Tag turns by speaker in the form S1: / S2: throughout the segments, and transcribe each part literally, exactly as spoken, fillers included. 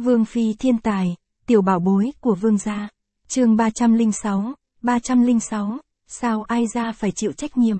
S1: Vương phi thiên tài, tiểu bảo bối của vương gia. Chương ba trăm lẻ sáu, ba trăm lẻ sáu, sao ai ra phải chịu trách nhiệm.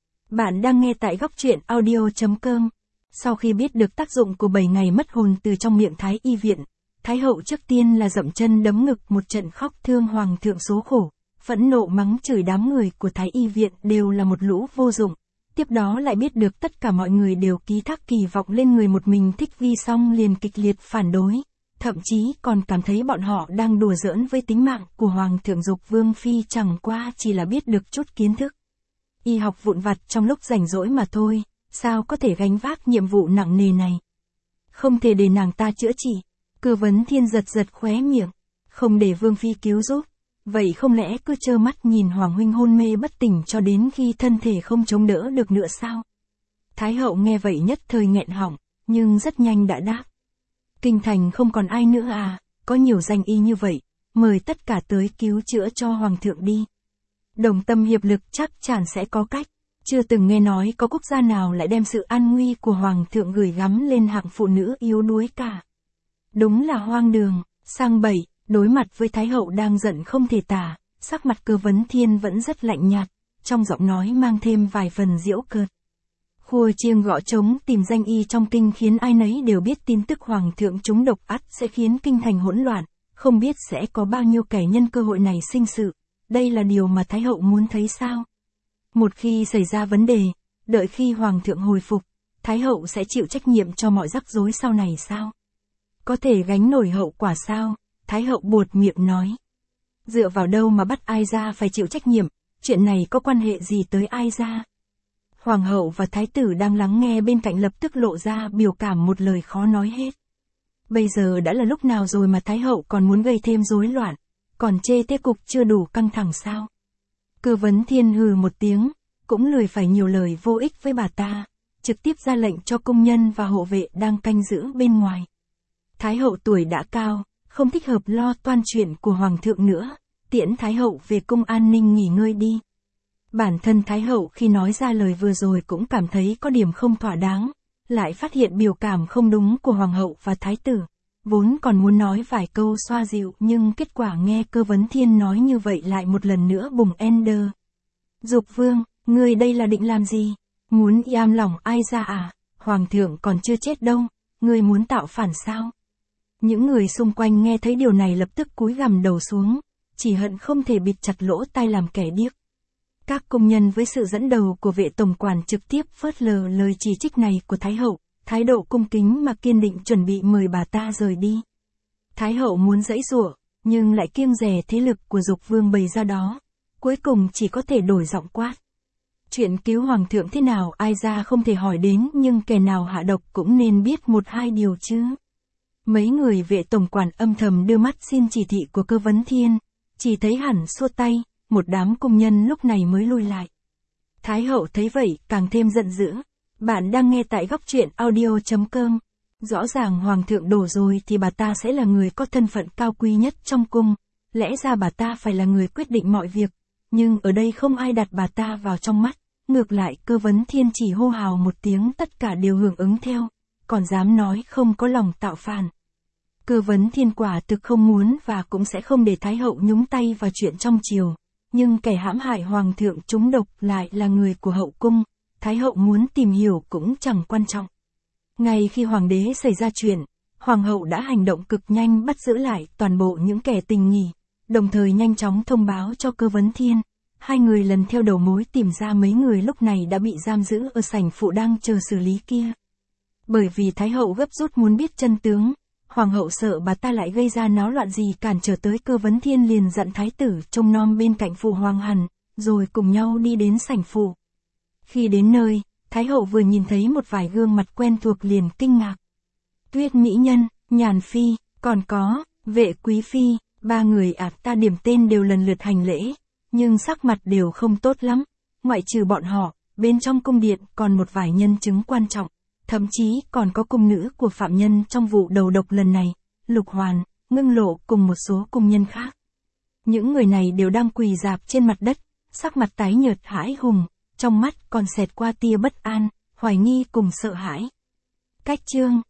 S1: Bạn đang nghe tại góc truyện audio chấm com. Sau khi biết được tác dụng của bảy ngày mất hồn từ trong miệng Thái y viện, Thái hậu trước tiên là dậm chân đấm ngực một trận khóc thương hoàng thượng số khổ, phẫn nộ mắng chửi đám người của Thái y viện đều là một lũ vô dụng. Tiếp đó lại biết được tất cả mọi người đều ký thác kỳ vọng lên người một mình Thích Vi, xong liền kịch liệt phản đối, thậm chí còn cảm thấy bọn họ đang đùa giỡn với tính mạng của Hoàng thượng Dục Vương phi chẳng qua chỉ là biết được chút kiến thức y học vụn vặt trong lúc rảnh rỗi mà thôi, sao có thể gánh vác nhiệm vụ nặng nề này. Không thể để nàng ta chữa trị. Cư Vấn Thiên giật giật khóe miệng, không để Vương phi cứu giúp, vậy không lẽ cứ trơ mắt nhìn Hoàng huynh hôn mê bất tỉnh cho đến khi thân thể không chống đỡ được nữa sao? Thái hậu nghe vậy nhất thời nghẹn họng, nhưng rất nhanh đã đáp. Kinh thành không còn ai nữa à, có nhiều danh y như vậy, mời tất cả tới cứu chữa cho Hoàng thượng đi. Đồng tâm hiệp lực chắc chắn sẽ có cách, chưa từng nghe nói có quốc gia nào lại đem sự an nguy của Hoàng thượng gửi gắm lên hạng phụ nữ yếu đuối cả. Đúng là hoang đường, sang bậy. Đối mặt với Thái hậu đang giận không thể tả, sắc mặt Cư Vấn Thiên vẫn rất lạnh nhạt, trong giọng nói mang thêm vài phần giễu cợt. Khua chiêng gõ trống tìm danh y trong kinh khiến ai nấy đều biết tin tức Hoàng thượng trúng độc ắt sẽ khiến kinh thành hỗn loạn, không biết sẽ có bao nhiêu kẻ nhân cơ hội này sinh sự. Đây là điều mà Thái hậu muốn thấy sao? Một khi xảy ra vấn đề, đợi khi Hoàng thượng hồi phục, Thái hậu sẽ chịu trách nhiệm cho mọi rắc rối sau này sao? Có thể gánh nổi hậu quả sao? Thái hậu buột miệng nói. Dựa vào đâu mà bắt ai ra phải chịu trách nhiệm, chuyện này có quan hệ gì tới ai ra? Hoàng hậu và thái tử đang lắng nghe bên cạnh lập tức lộ ra biểu cảm một lời khó nói hết. Bây giờ đã là lúc nào rồi mà Thái hậu còn muốn gây thêm rối loạn, còn chê thế cục chưa đủ căng thẳng sao? Cư Vấn Thiên hừ một tiếng, cũng lười phải nhiều lời vô ích với bà ta, trực tiếp ra lệnh cho công nhân và hộ vệ đang canh giữ bên ngoài. Thái hậu tuổi đã cao, không thích hợp lo toan chuyện của Hoàng thượng nữa, tiễn Thái hậu về cung an ninh nghỉ ngơi đi. Bản thân Thái hậu khi nói ra lời vừa rồi cũng cảm thấy có điểm không thỏa đáng, lại phát hiện biểu cảm không đúng của Hoàng hậu và Thái tử, vốn còn muốn nói vài câu xoa dịu nhưng kết quả nghe Cư Vấn Thiên nói như vậy lại một lần nữa bùng ender. Dục Vương, ngươi đây là định làm gì? Muốn giam lòng ai ra à? Hoàng thượng còn chưa chết đâu, ngươi muốn tạo phản sao? Những người xung quanh nghe thấy điều này lập tức cúi gằm đầu xuống, chỉ hận không thể bịt chặt lỗ tai làm kẻ điếc. Các công nhân với sự dẫn đầu của vệ tổng quản trực tiếp phớt lờ lời chỉ trích này của Thái hậu, thái độ cung kính mà kiên định chuẩn bị mời bà ta rời đi. Thái hậu muốn giãy giụa, nhưng lại kiêng dè thế lực của Dục Vương bày ra đó, cuối cùng chỉ có thể đổi giọng quát. Chuyện cứu Hoàng thượng thế nào ai ra không thể hỏi đến, nhưng kẻ nào hạ độc cũng nên biết một hai điều chứ. Mấy người vệ tổng quản âm thầm đưa mắt xin chỉ thị của Cư Vấn Thiên, chỉ thấy hẳn xua tay, một đám công nhân lúc này mới lui lại. Thái hậu thấy vậy càng thêm giận dữ. Bạn đang nghe tại góc truyện audio chấm com. Rõ ràng Hoàng thượng đổ rồi thì bà ta sẽ là người có thân phận cao quý nhất trong cung, lẽ ra bà ta phải là người quyết định mọi việc, nhưng ở đây không ai đặt bà ta vào trong mắt, ngược lại Cư Vấn Thiên chỉ hô hào một tiếng tất cả đều hưởng ứng theo, còn dám nói không có lòng tạo phản. Cư Vấn Thiên quả thực không muốn và cũng sẽ không để Thái hậu nhúng tay vào chuyện trong triều, nhưng kẻ hãm hại Hoàng thượng trúng độc lại là người của hậu cung, Thái hậu muốn tìm hiểu cũng chẳng quan trọng. Ngay khi Hoàng đế xảy ra chuyện, Hoàng hậu đã hành động cực nhanh bắt giữ lại toàn bộ những kẻ tình nghi, đồng thời nhanh chóng thông báo cho Cư Vấn Thiên. Hai người lần theo đầu mối tìm ra mấy người lúc này đã bị giam giữ ở sảnh phụ đang chờ xử lý kia. Bởi vì Thái hậu gấp rút muốn biết chân tướng, Hoàng hậu sợ bà ta lại gây ra náo loạn gì cản trở tới Cư Vấn Thiên liền dặn thái tử trông nom bên cạnh phụ Hoàng hẳn, rồi cùng nhau đi đến sảnh phụ. Khi đến nơi, Thái hậu vừa nhìn thấy một vài gương mặt quen thuộc liền kinh ngạc. Tuyết Mỹ Nhân, Nhàn Phi, còn có, Vệ Quý Phi, ba người ạt ta điểm tên đều lần lượt hành lễ, nhưng sắc mặt đều không tốt lắm. Ngoại trừ bọn họ, bên trong cung điện còn một vài nhân chứng quan trọng. Thậm chí còn có cung nữ của phạm nhân trong vụ đầu độc lần này, Lục Hoàn, Ngưng Lộ cùng một số cung nhân khác. Những người này đều đang quỳ rạp trên mặt đất, sắc mặt tái nhợt hãi hùng, trong mắt còn xẹt qua tia bất an, hoài nghi cùng sợ hãi. Cách chương